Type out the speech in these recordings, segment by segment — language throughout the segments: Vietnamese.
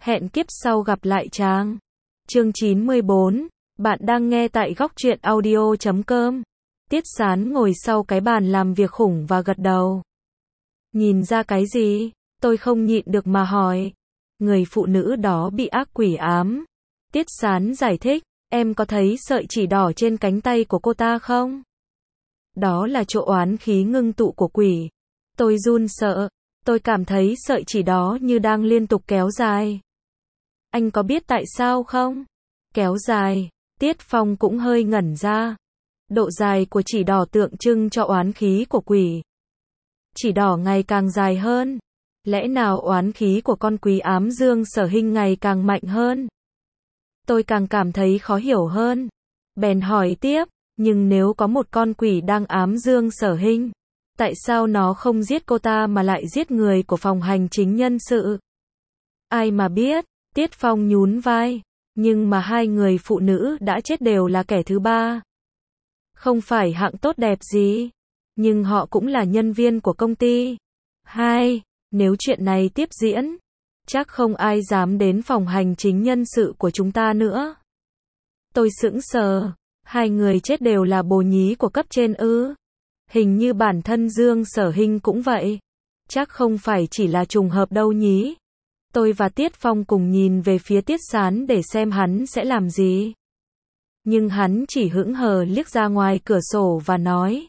Hẹn kiếp sau gặp lại chàng. Chương 94, bạn đang nghe tại góc truyện audio.com. Tiết Sán ngồi sau cái bàn làm việc khủng và gật đầu. Nhìn ra cái gì? Tôi không nhịn được mà hỏi. Người phụ nữ đó bị ác quỷ ám. Tiết Sán giải thích, em có thấy sợi chỉ đỏ trên cánh tay của cô ta không? Đó là chỗ oán khí ngưng tụ của quỷ. Tôi run sợ, tôi cảm thấy sợi chỉ đó như đang liên tục kéo dài. Anh có biết tại sao không? Kéo dài, Tiết Phong cũng hơi ngẩn ra. Độ dài của chỉ đỏ tượng trưng cho oán khí của quỷ. Chỉ đỏ ngày càng dài hơn. Lẽ nào oán khí của con quỷ ám Dương Sở Hinh ngày càng mạnh hơn? Tôi càng cảm thấy khó hiểu hơn. Bèn hỏi tiếp, nhưng nếu có một con quỷ đang ám Dương Sở Hinh, tại sao nó không giết cô ta mà lại giết người của phòng hành chính nhân sự? Ai mà biết, Tiết Phong nhún vai, nhưng mà hai người phụ nữ đã chết đều là kẻ thứ ba. Không phải hạng tốt đẹp gì, nhưng họ cũng là nhân viên của công ty. Nếu chuyện này tiếp diễn, chắc không ai dám đến phòng hành chính nhân sự của chúng ta nữa. Tôi sững sờ, hai người chết đều là bồ nhí của cấp trên ư? Hình như bản thân Dương Sở Hinh cũng vậy. Chắc không phải chỉ là trùng hợp đâu nhí. Tôi và Tiết Phong cùng nhìn về phía Tiết Sán để xem hắn sẽ làm gì. Nhưng hắn chỉ hững hờ liếc ra ngoài cửa sổ và nói,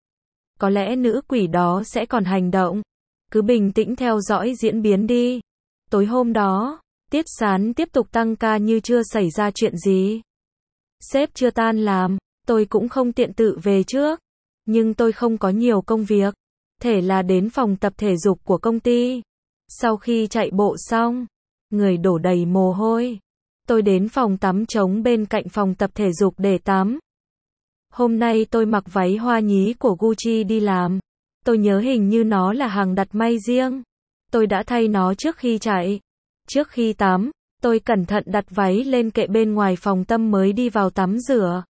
có lẽ nữ quỷ đó sẽ còn hành động. Cứ bình tĩnh theo dõi diễn biến đi. Tối hôm đó, Tiết Sán tiếp tục tăng ca như chưa xảy ra chuyện gì. Sếp chưa tan làm, tôi cũng không tiện tự về trước. Nhưng tôi không có nhiều công việc. Thể là đến phòng tập thể dục của công ty. Sau khi chạy bộ xong, người đổ đầy mồ hôi. Tôi đến phòng tắm trống bên cạnh phòng tập thể dục để tắm. Hôm nay tôi mặc váy hoa nhí của Gucci đi làm. Tôi nhớ hình như nó là hàng đặt may riêng. Tôi đã thay nó trước khi chạy. Trước khi tắm, tôi cẩn thận đặt váy lên kệ bên ngoài phòng tắm mới đi vào tắm rửa.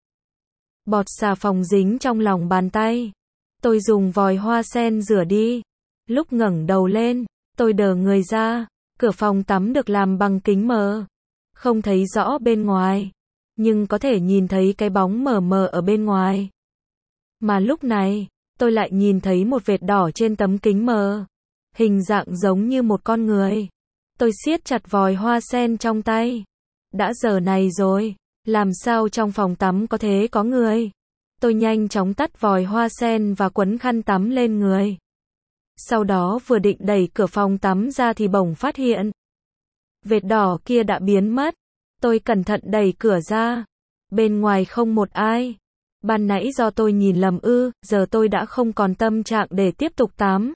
Bọt xà phòng dính trong lòng bàn tay. Tôi dùng vòi hoa sen rửa đi. Lúc ngẩng đầu lên, tôi đờ người ra. Cửa phòng tắm được làm bằng kính mờ. Không thấy rõ bên ngoài, nhưng có thể nhìn thấy cái bóng mờ mờ ở bên ngoài. Mà lúc này, tôi lại nhìn thấy một vệt đỏ trên tấm kính mờ. Hình dạng giống như một con người. Tôi siết chặt vòi hoa sen trong tay. Đã giờ này rồi, làm sao trong phòng tắm có thể có người? Tôi nhanh chóng tắt vòi hoa sen và quấn khăn tắm lên người. Sau đó vừa định đẩy cửa phòng tắm ra thì bỗng phát hiện vệt đỏ kia đã biến mất. Tôi cẩn thận đẩy cửa ra. Bên ngoài không một ai. Ban nãy do tôi nhìn lầm ư, giờ tôi đã không còn tâm trạng để tiếp tục tắm.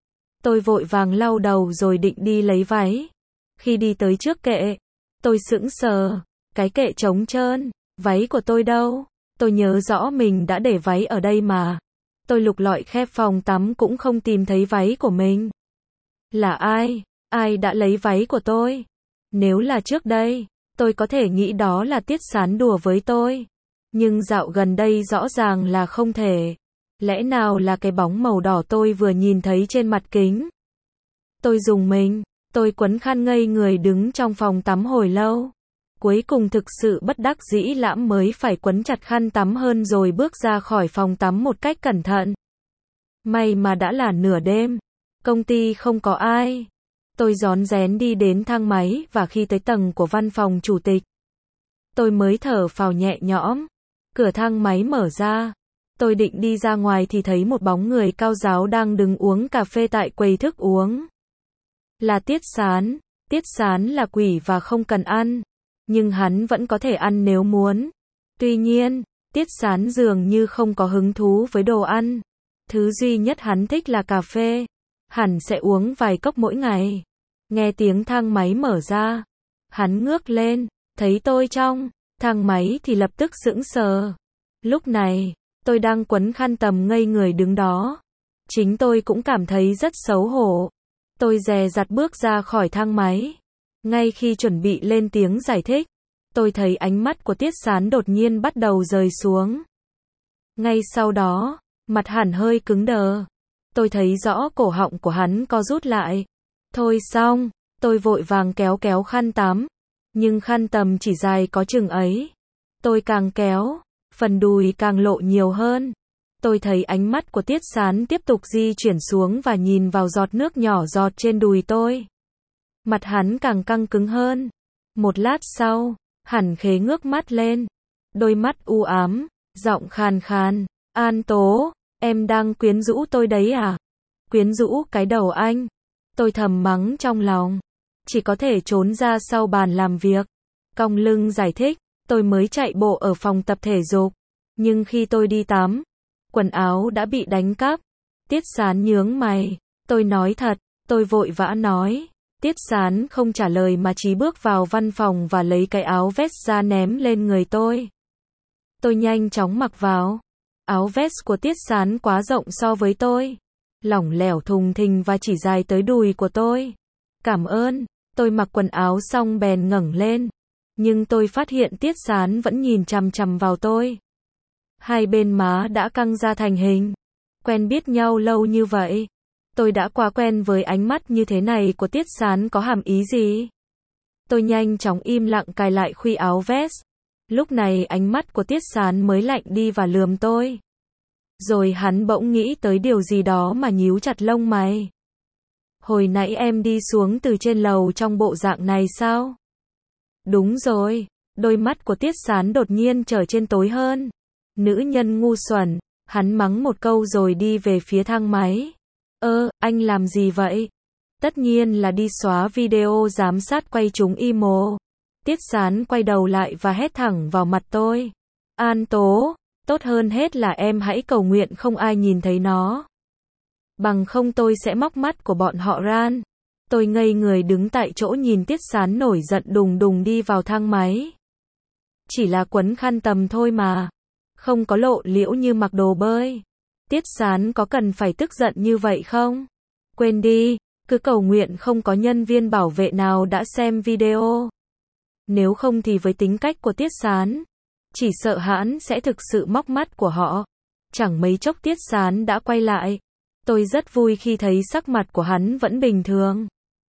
Tôi vội vàng lau đầu rồi định đi lấy váy. Khi đi tới trước kệ, tôi sững sờ. Cái kệ trống trơn. Váy của tôi đâu? Tôi nhớ rõ mình đã để váy ở đây mà. Tôi lục lọi khép phòng tắm cũng không tìm thấy váy của mình. Là ai? Ai đã lấy váy của tôi? Nếu là trước đây, tôi có thể nghĩ đó là Tiết Sán đùa với tôi. Nhưng dạo gần đây rõ ràng là không thể. Lẽ nào là cái bóng màu đỏ tôi vừa nhìn thấy trên mặt kính? Tôi rùng mình. Tôi quấn khăn ngây người đứng trong phòng tắm hồi lâu. Cuối cùng thực sự bất đắc dĩ lãm mới phải quấn chặt khăn tắm hơn rồi bước ra khỏi phòng tắm một cách cẩn thận. May mà đã là nửa đêm. Công ty không có ai. Tôi rón rén đi đến thang máy và khi tới tầng của văn phòng chủ tịch, tôi mới thở phào nhẹ nhõm. Cửa thang máy mở ra. Tôi định đi ra ngoài thì thấy một bóng người cao ráo đang đứng uống cà phê tại quầy thức uống. Là Tiết Sán. Tiết Sán là quỷ và không cần ăn. Nhưng hắn vẫn có thể ăn nếu muốn. Tuy nhiên, Tiết Sán dường như không có hứng thú với đồ ăn. Thứ duy nhất hắn thích là cà phê. Hẳn sẽ uống vài cốc mỗi ngày. Nghe tiếng thang máy mở ra. Hắn ngước lên, thấy tôi trong thang máy thì lập tức sững sờ. Lúc này, tôi đang quấn khăn tầm ngây người đứng đó. Chính tôi cũng cảm thấy rất xấu hổ. Tôi dè dặt bước ra khỏi thang máy. Ngay khi chuẩn bị lên tiếng giải thích, tôi thấy ánh mắt của Tiết Sán đột nhiên bắt đầu rời xuống. Ngay sau đó, mặt hẳn hơi cứng đờ. Tôi thấy rõ cổ họng của hắn co rút lại. Thôi xong, Tôi vội vàng kéo kéo khăn tắm, nhưng khăn tầm chỉ dài có chừng ấy. Tôi càng kéo, phần đùi càng lộ nhiều hơn. Tôi thấy ánh mắt của Tiết Sán tiếp tục di chuyển xuống và nhìn vào giọt nước nhỏ giọt trên đùi tôi. Mặt hắn càng căng cứng hơn. Một lát sau, Hẳn Khế ngước mắt lên. Đôi mắt u ám, giọng khàn khàn. An Tố, em đang quyến rũ tôi đấy à? Quyến rũ cái đầu anh. Tôi thầm mắng trong lòng. Chỉ có thể trốn ra sau bàn làm việc. Cong lưng giải thích, tôi mới chạy bộ ở phòng tập thể dục. Nhưng khi tôi đi tắm, quần áo đã bị đánh cắp. Tiết Sán nhướng mày. Tôi nói thật, tôi vội vã nói. Tiết Sán không trả lời mà chỉ bước vào văn phòng và lấy cái áo vest ra ném lên người tôi. Tôi nhanh chóng mặc vào. Áo vest của Tiết Sán quá rộng so với tôi. Lỏng lẻo thùng thình và chỉ dài tới đùi của tôi. Cảm ơn. Tôi mặc quần áo xong bèn ngẩng lên. Nhưng tôi phát hiện Tiết Sán vẫn nhìn chằm chằm vào tôi. Hai bên má đã căng ra thành hình. Quen biết nhau lâu như vậy. Tôi đã quá quen với ánh mắt như thế này của Tiết Sán có hàm ý gì? Tôi nhanh chóng im lặng cài lại khuy áo vest. Lúc này ánh mắt của Tiết Sán mới lạnh đi và lườm tôi. Rồi hắn bỗng nghĩ tới điều gì đó mà nhíu chặt lông mày. Hồi nãy em đi xuống từ trên lầu trong bộ dạng này sao? Đúng rồi. Đôi mắt của Tiết Sán đột nhiên trở trên tối hơn. Nữ nhân ngu xuẩn. Hắn mắng một câu rồi đi về phía thang máy. Anh làm gì vậy? Tất nhiên là đi xóa video giám sát quay trúng imo. Tiết Sán quay đầu lại và hét thẳng vào mặt tôi. An Tố, tốt hơn hết là em hãy cầu nguyện không ai nhìn thấy nó. Bằng không tôi sẽ móc mắt của bọn họ ran. Tôi ngây người đứng tại chỗ nhìn Tiết Sán nổi giận đùng đùng đi vào thang máy. Chỉ là quấn khăn tầm thôi mà. Không có lộ liễu như mặc đồ bơi. Tiết Sán có cần phải tức giận như vậy không? Quên đi, cứ cầu nguyện không có nhân viên bảo vệ nào đã xem video. Nếu không thì với tính cách của Tiết Sán, chỉ sợ hắn sẽ thực sự móc mắt của họ. Chẳng mấy chốc Tiết Sán đã quay lại. Tôi rất vui khi thấy sắc mặt của hắn vẫn bình thường.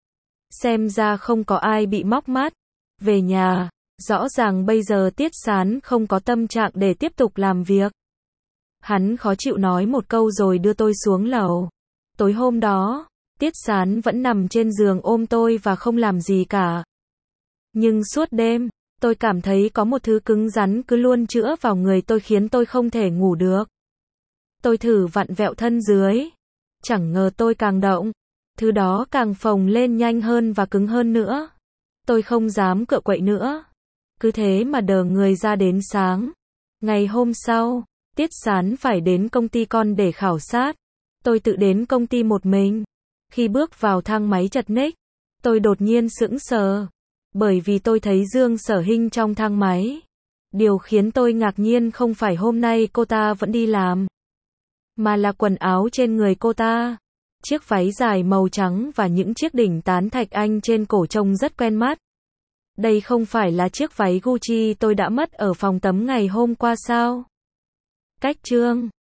Xem ra không có ai bị móc mắt. Về nhà, rõ ràng bây giờ Tiết Sán không có tâm trạng để tiếp tục làm việc. Hắn khó chịu nói một câu rồi đưa tôi xuống lầu. Tối hôm đó, Tiết Sán vẫn nằm trên giường ôm tôi và không làm gì cả. Nhưng suốt đêm, tôi cảm thấy có một thứ cứng rắn cứ luôn chữa vào người tôi khiến tôi không thể ngủ được. Tôi thử vặn vẹo thân dưới. Chẳng ngờ tôi càng động, thứ đó càng phồng lên nhanh hơn và cứng hơn nữa. Tôi không dám cựa quậy nữa. Cứ thế mà đờ người ra đến sáng. Ngày hôm sau, Tiết Sán phải đến công ty con để khảo sát. Tôi tự đến công ty một mình. Khi bước vào thang máy chật ních, tôi đột nhiên sững sờ. Bởi vì tôi thấy Dương Sở Hinh trong thang máy. Điều khiến tôi ngạc nhiên không phải hôm nay cô ta vẫn đi làm, mà là quần áo trên người cô ta. Chiếc váy dài màu trắng và những chiếc đỉnh tán thạch anh trên cổ trông rất quen mắt. Đây không phải là chiếc váy Gucci tôi đã mất ở phòng tắm ngày hôm qua sao? Cách chương